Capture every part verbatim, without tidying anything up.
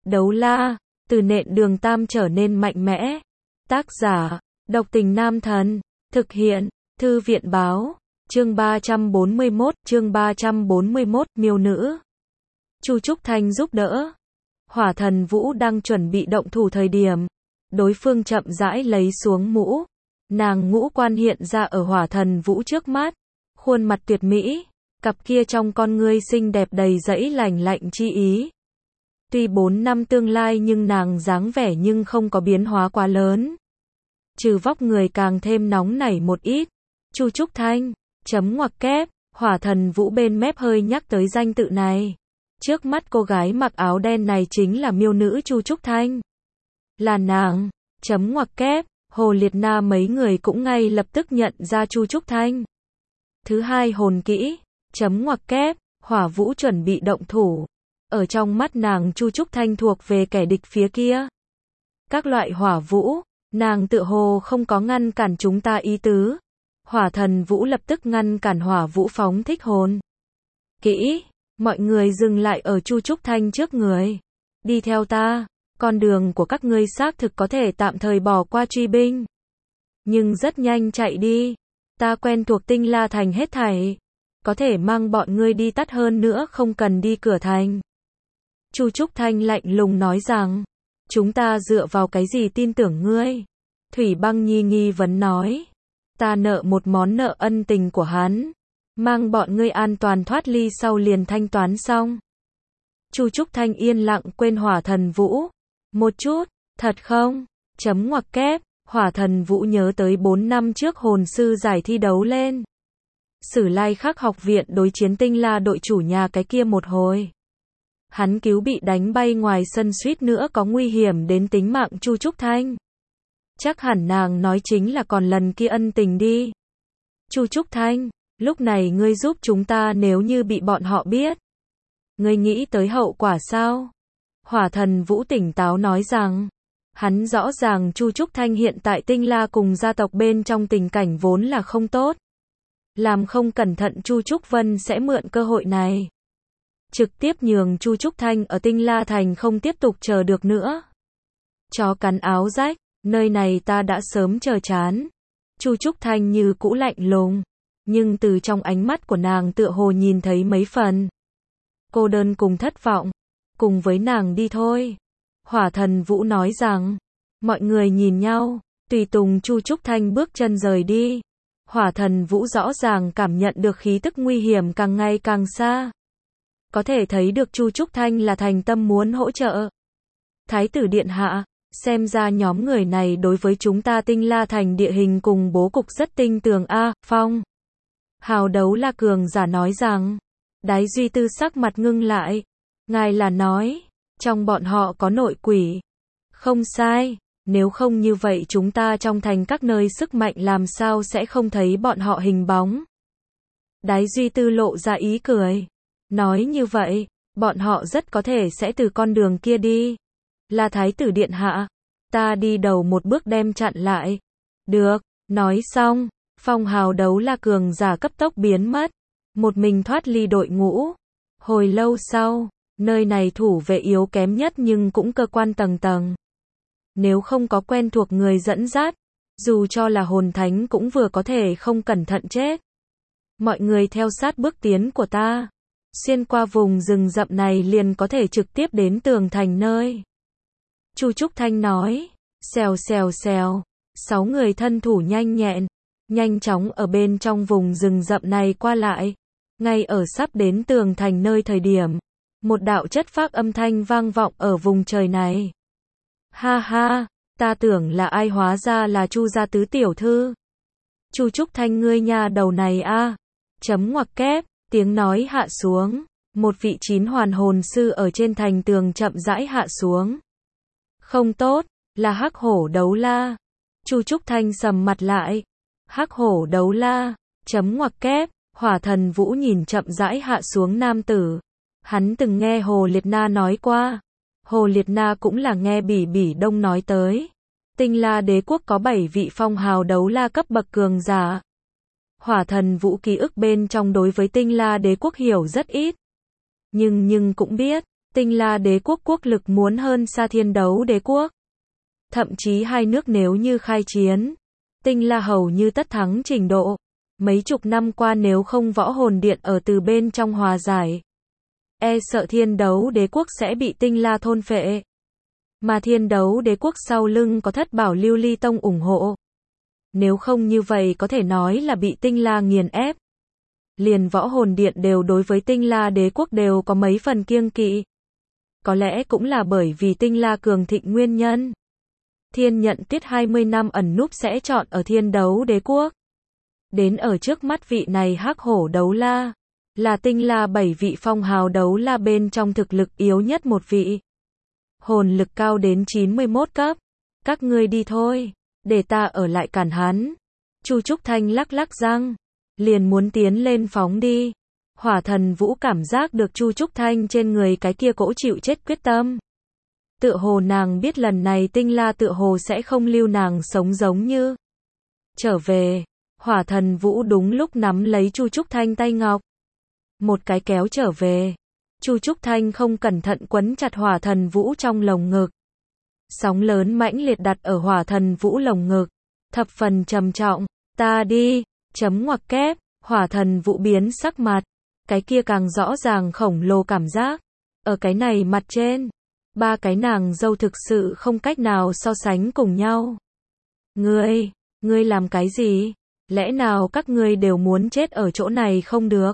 Đấu la, từ nện đường tam trở nên mạnh mẽ. Tác giả, độc tình nam thần. Thực hiện, thư viện báo. Chương ba trăm bốn mươi mốt, chương ba trăm bốn mươi mốt, miêu nữ. Chu Trúc Thanh giúp đỡ. Hỏa Thần Vũ đang chuẩn bị động thủ thời điểm. Đối phương chậm rãi lấy xuống mũ. Nàng ngũ quan hiện ra ở Hỏa Thần Vũ trước mắt. Khuôn mặt tuyệt mỹ. Cặp kia trong con ngươi xinh đẹp đầy dẫy lành lạnh chi ý. Tuy bốn năm tương lai nhưng nàng dáng vẻ nhưng không có biến hóa quá lớn. Trừ vóc người càng thêm nóng nảy một ít. Chu Trúc Thanh, chấm ngoặc kép, Hỏa Thần Vũ bên mép hơi nhắc tới danh tự này. Trước mắt cô gái mặc áo đen này chính là miêu nữ Chu Trúc Thanh. Là nàng, chấm ngoặc kép, Hồ Liệt Na mấy người cũng ngay lập tức nhận ra Chu Trúc Thanh. Thứ hai hồn kỹ, chấm ngoặc kép, Hỏa Vũ chuẩn bị động thủ. Ở trong mắt nàng Chu Trúc Thanh thuộc về kẻ địch phía kia. Các loại hỏa vũ, nàng tựa hồ không có ngăn cản chúng ta ý tứ. Hỏa Thần Vũ lập tức ngăn cản Hỏa Vũ phóng thích hồn kỹ. Mọi người dừng lại ở Chu Trúc Thanh trước người. Đi theo ta, con đường của các ngươi xác thực có thể tạm thời bỏ qua truy binh. Nhưng rất nhanh chạy đi. Ta quen thuộc Tinh La Thành hết thảy. Có thể mang bọn ngươi đi tắt hơn nữa không cần đi cửa thành. Chu Trúc Thanh lạnh lùng nói rằng, chúng ta dựa vào cái gì tin tưởng ngươi? Thủy Băng Nhi nghi vấn nói, ta nợ một món nợ ân tình của hắn, mang bọn ngươi an toàn thoát ly sau liền thanh toán xong. Chu Trúc Thanh yên lặng quên Hỏa Thần Vũ. Một chút, thật không? Chấm ngoặc kép, Hỏa Thần Vũ nhớ tới bốn năm trước hồn sư giải thi đấu lên. Sử Lai Khắc học viện đối chiến Tinh La đội chủ nhà cái kia một hồi. Hắn cứu bị đánh bay ngoài sân suýt nữa có nguy hiểm đến tính mạng Chu Trúc Thanh. Chắc hẳn nàng nói chính là còn lần kia ân tình đi. Chu Trúc Thanh, lúc này ngươi giúp chúng ta nếu như bị bọn họ biết. Ngươi nghĩ tới hậu quả sao? Hỏa Thần Vũ tỉnh táo nói rằng, hắn rõ ràng Chu Trúc Thanh hiện tại Tinh La cùng gia tộc bên trong tình cảnh vốn là không tốt. Làm không cẩn thận Chu Trúc Vân sẽ mượn cơ hội này. Trực tiếp nhường Chu Trúc Thanh ở Tinh La Thành không tiếp tục chờ được nữa. Chó cắn áo rách, nơi này ta đã sớm chờ chán. Chu Trúc Thanh như cũ lạnh lùng, nhưng từ trong ánh mắt của nàng tựa hồ nhìn thấy mấy phần cô đơn cùng thất vọng. Cùng với nàng đi thôi. Hỏa Thần Vũ nói rằng, mọi người nhìn nhau, tùy tùng Chu Trúc Thanh bước chân rời đi. Hỏa Thần Vũ rõ ràng cảm nhận được khí tức nguy hiểm càng ngày càng xa. Có thể thấy được Chu Trúc Thanh là thành tâm muốn hỗ trợ. Thái tử điện hạ, xem ra nhóm người này đối với chúng ta Tinh La Thành địa hình cùng bố cục rất tinh tường a. À, Phong Hào Đấu La cường giả nói rằng, Đái Duy Tư sắc mặt ngưng lại. Ngài là nói, trong bọn họ có nội quỷ. Không sai, nếu không như vậy chúng ta trong thành các nơi sức mạnh làm sao sẽ không thấy bọn họ hình bóng. Đái Duy Tư lộ ra ý cười. Nói như vậy, bọn họ rất có thể sẽ từ con đường kia đi. Là Thái tử điện hạ, ta đi đầu một bước đem chặn lại. Được, nói xong, Phong Hào Đấu La cường giả cấp tốc biến mất. Một mình thoát ly đội ngũ. Hồi lâu sau, nơi này thủ vệ yếu kém nhất nhưng cũng cơ quan tầng tầng. Nếu không có quen thuộc người dẫn dắt, dù cho là hồn thánh cũng vừa có thể không cẩn thận chết. Mọi người theo sát bước tiến của ta. Xuyên qua vùng rừng rậm này liền có thể trực tiếp đến tường thành nơi. Chu Trúc Thanh nói, xèo xèo xèo, sáu người thân thủ nhanh nhẹn, nhanh chóng ở bên trong vùng rừng rậm này qua lại. Ngay ở sắp đến tường thành nơi thời điểm, một đạo chất phác âm thanh vang vọng ở vùng trời này. Ha ha, ta tưởng là ai hóa ra là Chu gia tứ tiểu thư. Chu Trúc Thanh ngươi nhà đầu này a. À. Chấm ngoặc kép. Tiếng nói hạ xuống, một vị chín hoàn hồn sư ở trên thành tường chậm rãi hạ xuống. Không tốt, là Hắc Hổ Đấu La. Chu Trúc Thanh sầm mặt lại. Hắc Hổ Đấu La, chấm ngoặc kép, Hỏa Thần Vũ nhìn chậm rãi hạ xuống nam tử. Hắn từng nghe Hồ Liệt Na nói qua. Hồ Liệt Na cũng là nghe Bỉ Bỉ Đông nói tới. Tinh La đế quốc có bảy vị phong hào đấu la cấp bậc cường giả. Hỏa Thần Vũ ký ức bên trong đối với Tinh La đế quốc hiểu rất ít. Nhưng nhưng cũng biết, Tinh La đế quốc quốc lực muốn hơn xa Thiên Đấu đế quốc. Thậm chí hai nước nếu như khai chiến, Tinh La hầu như tất thắng trình độ. Mấy chục năm qua nếu không võ hồn điện ở từ bên trong hòa giải, e sợ Thiên Đấu đế quốc sẽ bị Tinh La thôn phệ. Mà Thiên Đấu đế quốc sau lưng có Thất Bảo Lưu Ly Tông ủng hộ. Nếu không như vậy có thể nói là bị Tinh La nghiền ép. Liền võ hồn điện đều đối với Tinh La đế quốc đều có mấy phần kiêng kỵ. Có lẽ cũng là bởi vì Tinh La cường thịnh nguyên nhân. Thiên Nhận Tuyết hai mươi năm ẩn núp sẽ chọn ở Thiên Đấu đế quốc. Đến ở trước mắt vị này Hắc Hổ Đấu La, là Tinh La bảy vị phong hào đấu la bên trong thực lực yếu nhất một vị. Hồn lực cao đến chín mươi mốt cấp. Các ngươi đi thôi, để ta ở lại cản hắn. Chu Trúc Thanh lắc lắc răng, liền muốn tiến lên phóng đi. Hỏa Thần Vũ cảm giác được Chu Trúc Thanh trên người cái kia cỗ chịu chết quyết tâm. Tựa hồ nàng biết lần này Tinh La tựa hồ sẽ không lưu nàng sống giống như. Trở về, Hỏa Thần Vũ đúng lúc nắm lấy Chu Trúc Thanh tay ngọc. Một cái kéo trở về. Chu Trúc Thanh không cẩn thận quấn chặt Hỏa Thần Vũ trong lồng ngực. Sóng lớn mãnh liệt đặt ở Hỏa Thần Vũ lồng ngực. Thập phần trầm trọng. Ta đi. Chấm ngoặc kép. Hỏa Thần Vũ biến sắc mặt. Cái kia càng rõ ràng khổng lồ cảm giác. Ở cái này mặt trên. Ba cái nàng dâu thực sự không cách nào so sánh cùng nhau. Ngươi, ngươi làm cái gì? Lẽ nào các ngươi đều muốn chết ở chỗ này không được?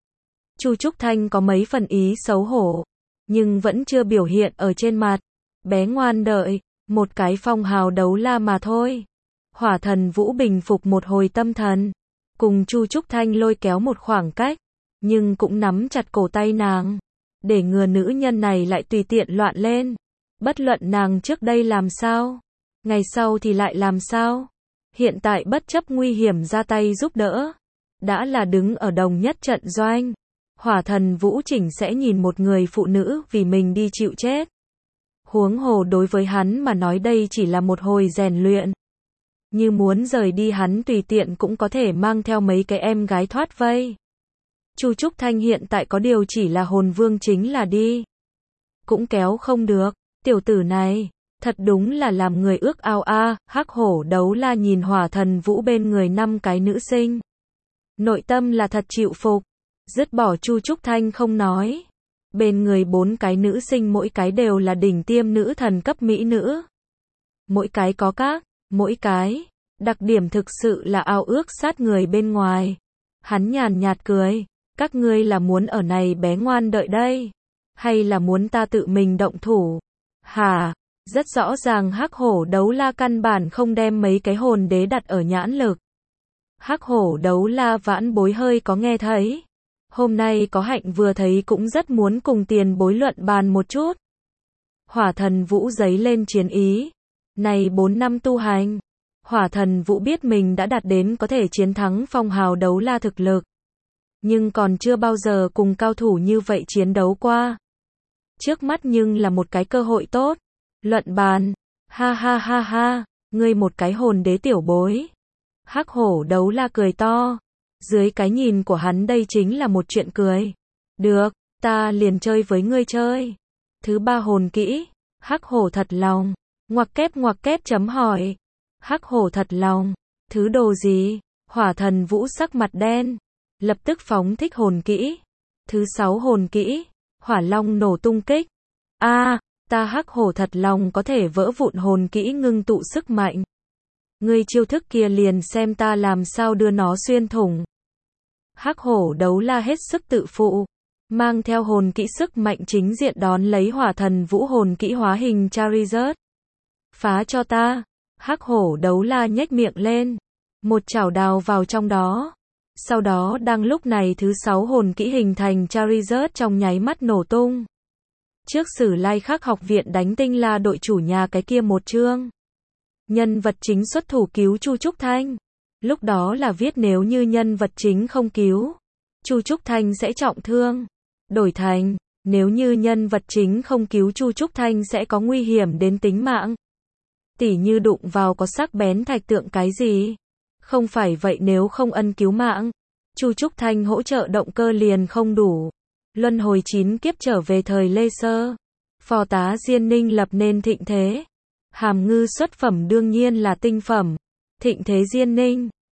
Chu Trúc Thanh có mấy phần ý xấu hổ, nhưng vẫn chưa biểu hiện ở trên mặt. Bé ngoan đợi, một cái phong hào đấu la mà thôi. Hỏa Thần Vũ bình phục một hồi tâm thần, cùng Chu Trúc Thanh lôi kéo một khoảng cách, nhưng cũng nắm chặt cổ tay nàng, để ngừa nữ nhân này lại tùy tiện loạn lên. Bất luận nàng trước đây làm sao, ngày sau thì lại làm sao, hiện tại bất chấp nguy hiểm ra tay giúp đỡ, đã là đứng ở đồng nhất trận doanh. Hỏa Thần Vũ chỉnh sẽ nhìn một người phụ nữ vì mình đi chịu chết. Huống hồ đối với hắn mà nói đây chỉ là một hồi rèn luyện. Như muốn rời đi hắn tùy tiện cũng có thể mang theo mấy cái em gái thoát vây. Chu Trúc Thanh hiện tại có điều chỉ là hồn vương chính là đi. Cũng kéo không được, tiểu tử này, thật đúng là làm người ước ao a. Hắc Hổ Đấu La nhìn Hỏa Thần Vũ bên người năm cái nữ sinh. Nội tâm là thật chịu phục. Dứt bỏ Chu Trúc Thanh không nói. Bên người bốn cái nữ sinh mỗi cái đều là đỉnh tiêm nữ thần cấp mỹ nữ. Mỗi cái có các, mỗi cái, đặc điểm thực sự là ao ước sát người bên ngoài. Hắn nhàn nhạt cười, các ngươi là muốn ở này bé ngoan đợi đây, hay là muốn ta tự mình động thủ? Hả? Rất rõ ràng Hắc Hổ Đấu La căn bản không đem mấy cái hồn đế đặt ở nhãn lực. Hắc Hổ Đấu La vãn bối hơi có nghe thấy. Hôm nay có hạnh vừa thấy cũng rất muốn cùng tiền bối luận bàn một chút. Hỏa Thần Vũ giấy lên chiến ý. Này bốn năm tu hành, Hỏa Thần Vũ biết mình đã đạt đến có thể chiến thắng phong hào đấu la thực lực. Nhưng còn chưa bao giờ cùng cao thủ như vậy chiến đấu qua. Trước mắt nhưng là một cái cơ hội tốt. Luận bàn. Ha ha ha ha, ngươi một cái hồn đế tiểu bối. Hắc Hổ Đấu La cười to. Dưới cái nhìn của hắn đây chính là một chuyện cười. Được, ta liền chơi với ngươi chơi. Thứ ba hồn kỹ. Hắc Hổ thật lòng. Ngoặc kép ngoặc kép chấm hỏi. Hắc Hổ thật lòng. Thứ đồ gì? Hỏa Thần Vũ sắc mặt đen. Lập tức phóng thích hồn kỹ. Thứ sáu hồn kỹ. Hỏa Long nổ tung kích. A, à, ta Hắc Hổ thật lòng có thể vỡ vụn hồn kỹ ngưng tụ sức mạnh. Ngươi chiêu thức kia liền xem ta làm sao đưa nó xuyên thủng. Hắc Hổ Đấu La hết sức tự phụ, mang theo hồn kỹ sức mạnh chính diện đón lấy Hỏa Thần Vũ hồn kỹ hóa hình Charizard. Phá cho ta. Hắc Hổ Đấu La nhếch miệng lên, một chảo đào vào trong đó. Sau đó đang lúc này thứ sáu hồn kỹ hình thành Charizard trong nháy mắt nổ tung. Trước Sử Lai Khắc học viện đánh Tinh La đội chủ nhà cái kia một chương. Nhân vật chính xuất thủ cứu Chu Trúc Thanh. Lúc đó là viết nếu như nhân vật chính không cứu, Chu Trúc Thanh sẽ trọng thương. Đổi thành, nếu như nhân vật chính không cứu Chu Trúc Thanh sẽ có nguy hiểm đến tính mạng. Tỉ như đụng vào có sắc bén thạch tượng cái gì. Không phải vậy nếu không ân cứu mạng, Chu Trúc Thanh hỗ trợ động cơ liền không đủ. luân hồi chín kiếp trở về thời Lê Sơ. Phò tá Diên Ninh lập nên thịnh thế. Hàm ngư xuất phẩm đương nhiên là tinh phẩm. Thịnh thế Diên Ninh.